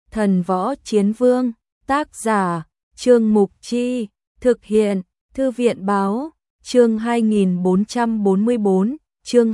Thần Võ Chiến Vương, tác giả, Trương Mục Chi, thực hiện, Thư viện Báo, chương 2444, chương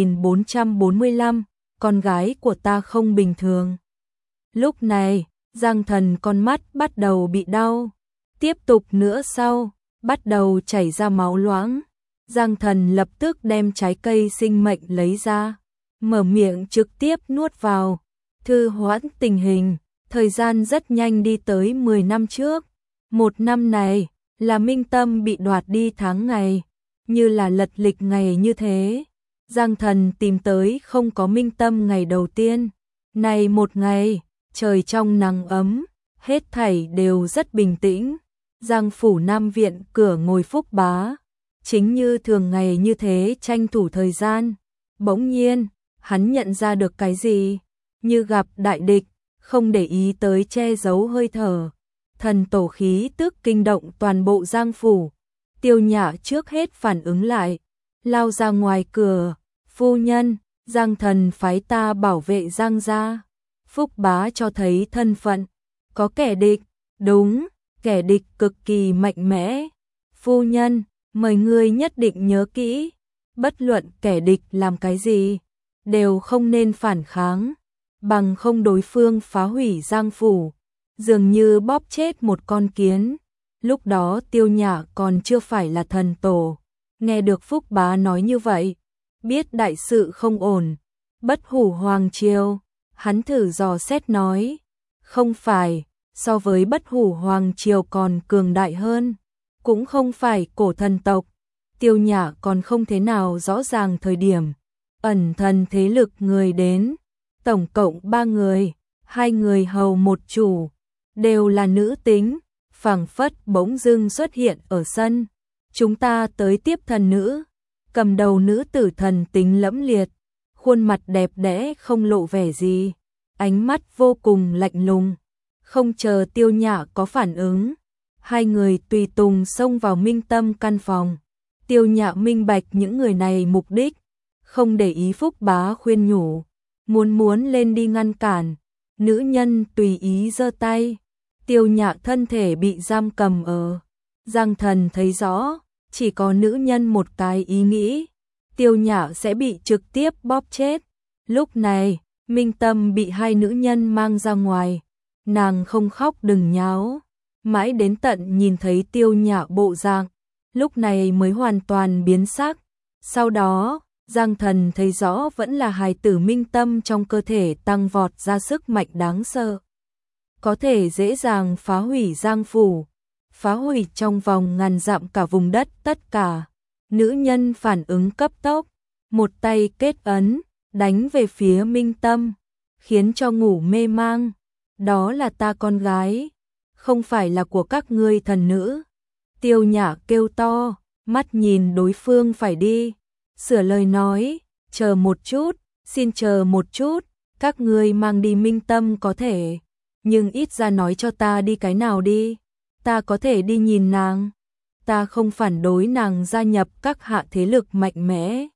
2445, con gái của ta không bình thường. Lúc này, Giang Thần con mắt bắt đầu bị đau, tiếp tục nữa sau, bắt đầu chảy ra máu loãng. Giang Thần lập tức đem trái cây sinh mệnh lấy ra, mở miệng trực tiếp nuốt vào, thư hoãn tình hình. Thời gian rất nhanh đi tới 10 năm trước. Một năm này là Minh Tâm bị đoạt đi tháng ngày, như là lật lịch ngày như thế. Giang Thần tìm tới không có Minh Tâm ngày đầu tiên. Này một ngày, trời trong nắng ấm, hết thảy đều rất bình tĩnh. Giang phủ Nam viện cửa ngồi Phúc Bá, chính như thường ngày như thế tranh thủ thời gian. Bỗng nhiên, hắn nhận ra được cái gì, như gặp đại địch, không để ý tới che giấu hơi thở. Thần tổ khí tức kinh động toàn bộ Giang phủ. Tiêu Nhã trước hết phản ứng lại, lao ra ngoài cửa, phu nhân, Giang Thần phái ta bảo vệ Giang gia. Phúc Bá cho thấy thân phận, có kẻ địch, đúng, kẻ địch cực kỳ mạnh mẽ. Phu nhân, mời ngươi nhất định nhớ kỹ, bất luận kẻ địch làm cái gì, đều không nên phản kháng, bằng không đối phương phá hủy Giang phủ, dường như bóp chết một con kiến. Lúc đó Tiêu Nhã còn chưa phải là thần tổ, nghe được Phúc Bá nói như vậy, biết đại sự không ổn. Bất hủ hoàng triều, hắn thử dò xét nói, không phải, so với bất hủ hoàng triều còn cường đại hơn, cũng không phải cổ thần tộc. Tiêu Nhã còn không thế nào rõ ràng thời điểm ẩn thần thế lực người đến, tổng cộng 3 người, 2 người hầu một chủ, đều là nữ tính, phảng phất bỗng dưng xuất hiện ở sân. Chúng ta tới tiếp thần nữ. Cầm đầu nữ tử thần tính lẫm liệt, khuôn mặt đẹp đẽ không lộ vẻ gì, ánh mắt vô cùng lạnh lùng. Không chờ Tiêu Nhã có phản ứng, 2 người tùy tùng xông vào Minh Tâm căn phòng. Tiêu Nhã minh bạch những người này mục đích, không để ý Phúc Bá khuyên nhủ, muốn lên đi ngăn cản. Nữ nhân tùy ý giơ tay, Tiêu Nhã thân thể bị giam cầm ở. Giang Thần thấy rõ, chỉ có nữ nhân một cái ý nghĩ, Tiêu Nhã sẽ bị trực tiếp bóp chết. Lúc này, Minh Tâm bị 2 nữ nhân mang ra ngoài, nàng không khóc đừng nháo, mãi đến tận nhìn thấy Tiêu Nhã bộ dạng, lúc này mới hoàn toàn biến sắc. Sau đó, Giang Thần thấy rõ vẫn là hài tử Minh Tâm trong cơ thể tăng vọt ra sức mạnh đáng sợ, có thể dễ dàng phá hủy Giang phủ, phá hủy trong vòng ngàn dặm cả vùng đất tất cả. Nữ nhân phản ứng cấp tốc, một tay kết ấn, đánh về phía Minh Tâm, khiến cho ngủ mê mang. Đó là ta con gái, không phải là của các ngươi thần nữ. Tiêu Nhã kêu to, mắt nhìn đối phương phải đi, sửa lời nói, chờ một chút, xin chờ một chút, các ngươi mang đi Minh Tâm có thể, nhưng ít ra nói cho ta đi cái nào đi, ta có thể đi nhìn nàng. Ta không phản đối nàng gia nhập các hạ thế lực mạnh mẽ.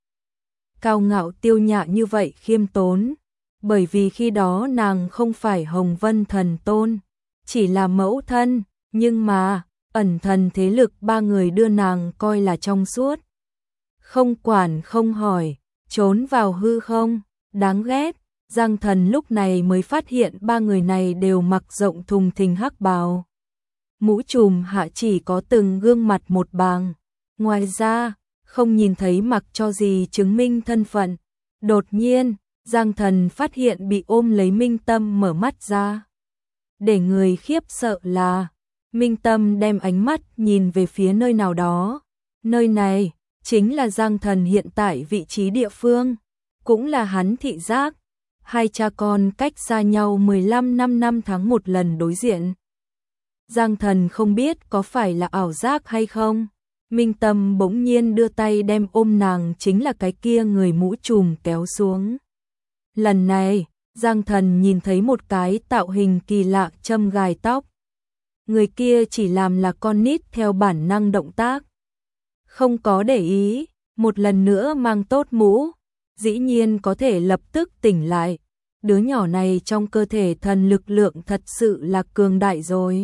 Cao ngạo Tiêu Nhã như vậy khiêm tốn, bởi vì khi đó nàng không phải Hồng Vân thần tôn, chỉ là mẫu thân, nhưng mà ẩn thần thế lực 3 người đưa nàng coi là trong suốt. Không quản không hỏi, trốn vào hư không, đáng ghét. Giang Thần lúc này mới phát hiện 3 người này đều mặc rộng thùng thình hắc bào. Mũ trùm hạ chỉ có từng gương mặt một bàng, ngoài ra không nhìn thấy mặc cho gì chứng minh thân phận. Đột nhiên, Giang Thần phát hiện bị ôm lấy Minh Tâm mở mắt ra. Để người khiếp sợ là, Minh Tâm đem ánh mắt nhìn về phía nơi nào đó. Nơi này chính là Giang Thần hiện tại vị trí địa phương, cũng là hắn thị giác. 2 cha con cách xa nhau 15 năm tháng một lần đối diện. Giang Thần không biết có phải là ảo giác hay không. Minh Tâm bỗng nhiên đưa tay đem ôm nàng chính là cái kia người mũ trùm kéo xuống. Lần này, Giang Thần nhìn thấy một cái tạo hình kỳ lạ châm gài tóc. Người kia chỉ làm là con nít theo bản năng động tác, không có để ý, một lần nữa mang tốt mũ, dĩ nhiên có thể lập tức tỉnh lại. đứa nhỏ này trong cơ thể thần lực lượng thật sự là cường đại rồi.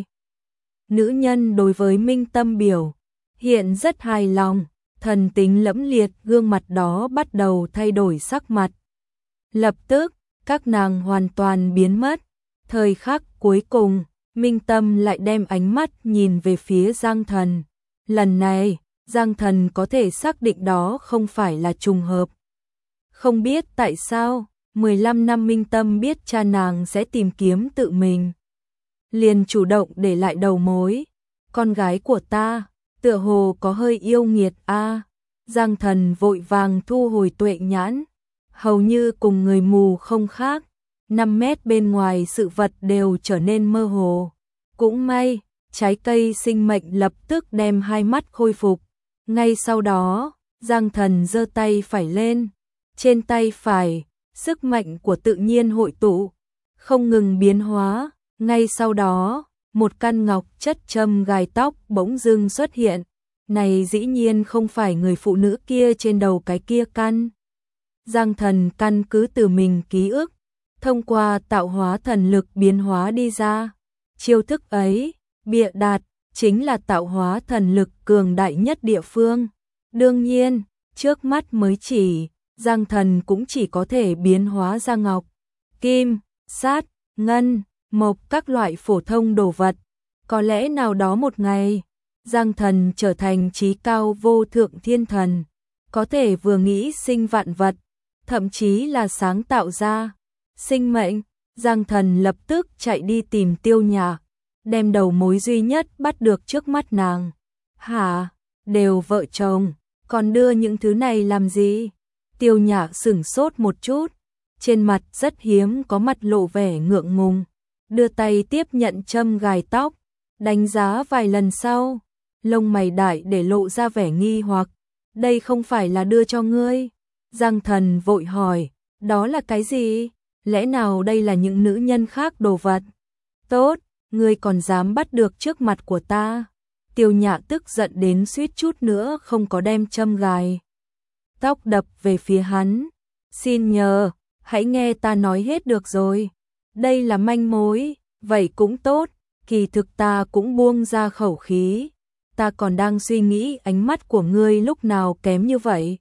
Nữ nhân đối với Minh Tâm biểu hiện rất hài lòng, thần tính lẫm liệt, gương mặt đó bắt đầu thay đổi sắc mặt. Lập tức, các nàng hoàn toàn biến mất. Thời khắc cuối cùng, Minh Tâm lại đem ánh mắt nhìn về phía Giang Thần. Lần này, Giang Thần có thể xác định đó không phải là trùng hợp. Không biết tại sao, 15 năm Minh Tâm biết cha nàng sẽ tìm kiếm tự mình, liền chủ động để lại đầu mối. Con gái của ta, tựa hồ có hơi yêu nghiệt a. Giang Thần vội vàng thu hồi tuệ nhãn, hầu như cùng người mù không khác. 5 mét bên ngoài sự vật đều trở nên mơ hồ. Cũng may, trái cây sinh mệnh lập tức đem hai mắt khôi phục. Ngay sau đó, Giang Thần giơ tay phải lên. Trên tay phải, sức mạnh của tự nhiên hội tụ, không ngừng biến hóa. Ngay sau đó, một căn ngọc chất châm gài tóc bỗng dưng xuất hiện. Này dĩ nhiên không phải người phụ nữ kia trên đầu cái kia căn. Giang Thần căn cứ từ mình ký ức, thông qua tạo hóa thần lực biến hóa đi ra. Chiêu thức ấy, bịa đặt, chính là tạo hóa thần lực cường đại nhất địa phương. Đương nhiên, trước mắt mới chỉ, Giang Thần cũng chỉ có thể biến hóa ra ngọc, kim, sát, ngân, mộc các loại phổ thông đồ vật. Có lẽ nào đó một ngày, Giang Thần trở thành trí cao vô thượng thiên thần, có thể vừa nghĩ sinh vạn vật, thậm chí là sáng tạo ra sinh mệnh. Giang Thần lập tức chạy đi tìm Tiêu Nhạc, đem đầu mối duy nhất bắt được trước mắt nàng. Hả? Đều vợ chồng, còn đưa những thứ này làm gì? Tiêu Nhạc sửng sốt một chút, trên mặt rất hiếm có mặt lộ vẻ ngượng ngùng, đưa tay tiếp nhận châm gài tóc, đánh giá vài lần sau, lông mày đại để lộ ra vẻ nghi hoặc. Đây không phải là đưa cho ngươi? Giang Thần vội hỏi, đó là cái gì? Lẽ nào đây là những nữ nhân khác đồ vật? Tốt, ngươi còn dám bắt được trước mặt của ta. Tiêu Nhã tức giận đến suýt chút nữa không có đem châm gài tóc đập về phía hắn. Xin nhờ, hãy nghe ta nói hết được rồi. Đây là manh mối, vậy cũng tốt, kỳ thực ta cũng buông ra khẩu khí. Ta còn đang suy nghĩ ánh mắt của ngươi lúc nào kém như vậy.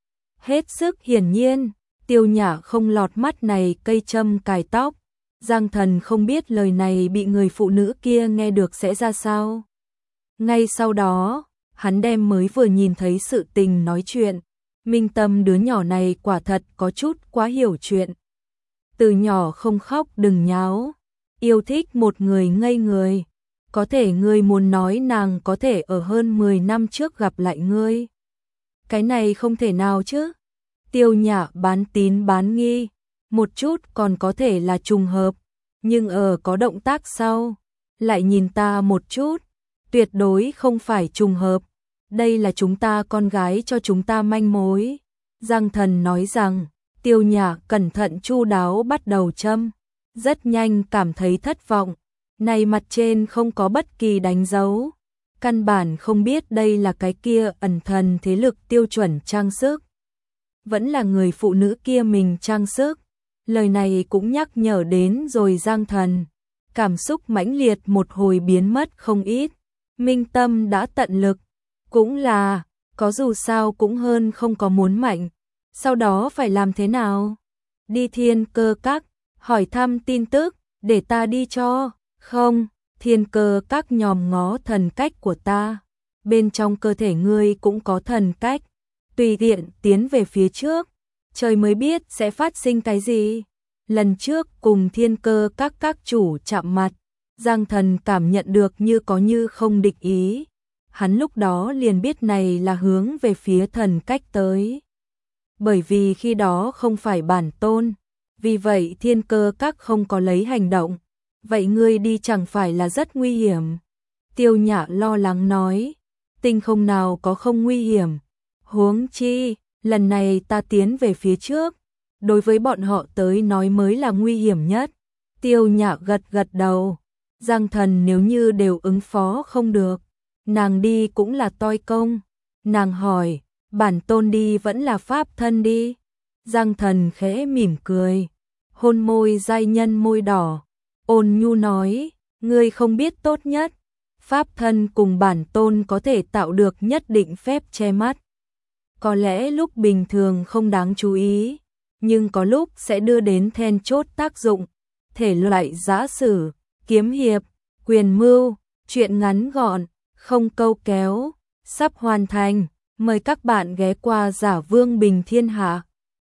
Hết sức hiển nhiên, Tiêu Nhã không lọt mắt này cây châm cài tóc. Giang Thần không biết lời này bị người phụ nữ kia nghe được sẽ ra sao. Ngay sau đó, hắn đem mới vừa nhìn thấy sự tình nói chuyện. Minh Tâm đứa nhỏ này quả thật có chút quá hiểu chuyện. Từ nhỏ không khóc đừng nháo, yêu thích một người ngây người. Có thể ngươi muốn nói nàng có thể ở hơn 10 năm trước gặp lại ngươi. Cái này không thể nào chứ. Tiêu Nhã bán tín bán nghi, một chút còn có thể là trùng hợp, nhưng có động tác sau, lại nhìn ta một chút, tuyệt đối không phải trùng hợp. Đây là chúng ta con gái cho chúng ta manh mối. Giang Thần nói rằng, Tiêu Nhã cẩn thận chu đáo bắt đầu châm, rất nhanh cảm thấy thất vọng. Này mặt trên không có bất kỳ đánh dấu, căn bản không biết đây là cái kia ẩn thần thế lực tiêu chuẩn trang sức. Vẫn là người phụ nữ kia mình trang sức. Lời này cũng nhắc nhở đến rồi Giang Thần. Cảm xúc mãnh liệt một hồi biến mất không ít. Minh Tâm đã tận lực. Cũng là, có dù sao cũng hơn không có muốn mạnh. Sau đó phải làm thế nào? Đi Thiên Cơ Các, hỏi thăm tin tức, để ta đi cho. Không, Thiên Cơ Các nhòm ngó thần cách của ta. Bên trong cơ thể ngươi cũng có thần cách. Tùy tiện tiến về phía trước, trời mới biết sẽ phát sinh cái gì. Lần trước cùng Thiên Cơ các chủ chạm mặt, Giang Thần cảm nhận được như có như không địch ý. Hắn lúc đó liền biết này là hướng về phía thần cách tới. Bởi vì khi đó không phải bản tôn, vì vậy Thiên Cơ các không có lấy hành động. Vậy ngươi đi chẳng phải là rất nguy hiểm? Tiêu Nhã lo lắng nói, tinh không nào có không nguy hiểm. Huống chi, lần này ta tiến về phía trước, đối với bọn họ tới nói mới là nguy hiểm nhất. Tiêu Nhã gật gật đầu, Giang Thần nếu như đều ứng phó không được, nàng đi cũng là toi công. Nàng hỏi, bản tôn đi vẫn là pháp thân đi? Giang Thần khẽ mỉm cười, hôn môi giai nhân môi đỏ, ôn nhu nói, ngươi không biết tốt nhất, pháp thân cùng bản tôn có thể tạo được nhất định phép che mắt. Có lẽ lúc bình thường không đáng chú ý, nhưng có lúc sẽ đưa đến then chốt tác dụng, thể loại giã sử, kiếm hiệp, quyền mưu, truyện ngắn gọn, không câu kéo, sắp hoàn thành, mời các bạn ghé qua Giả Vương Bình Thiên Hạ.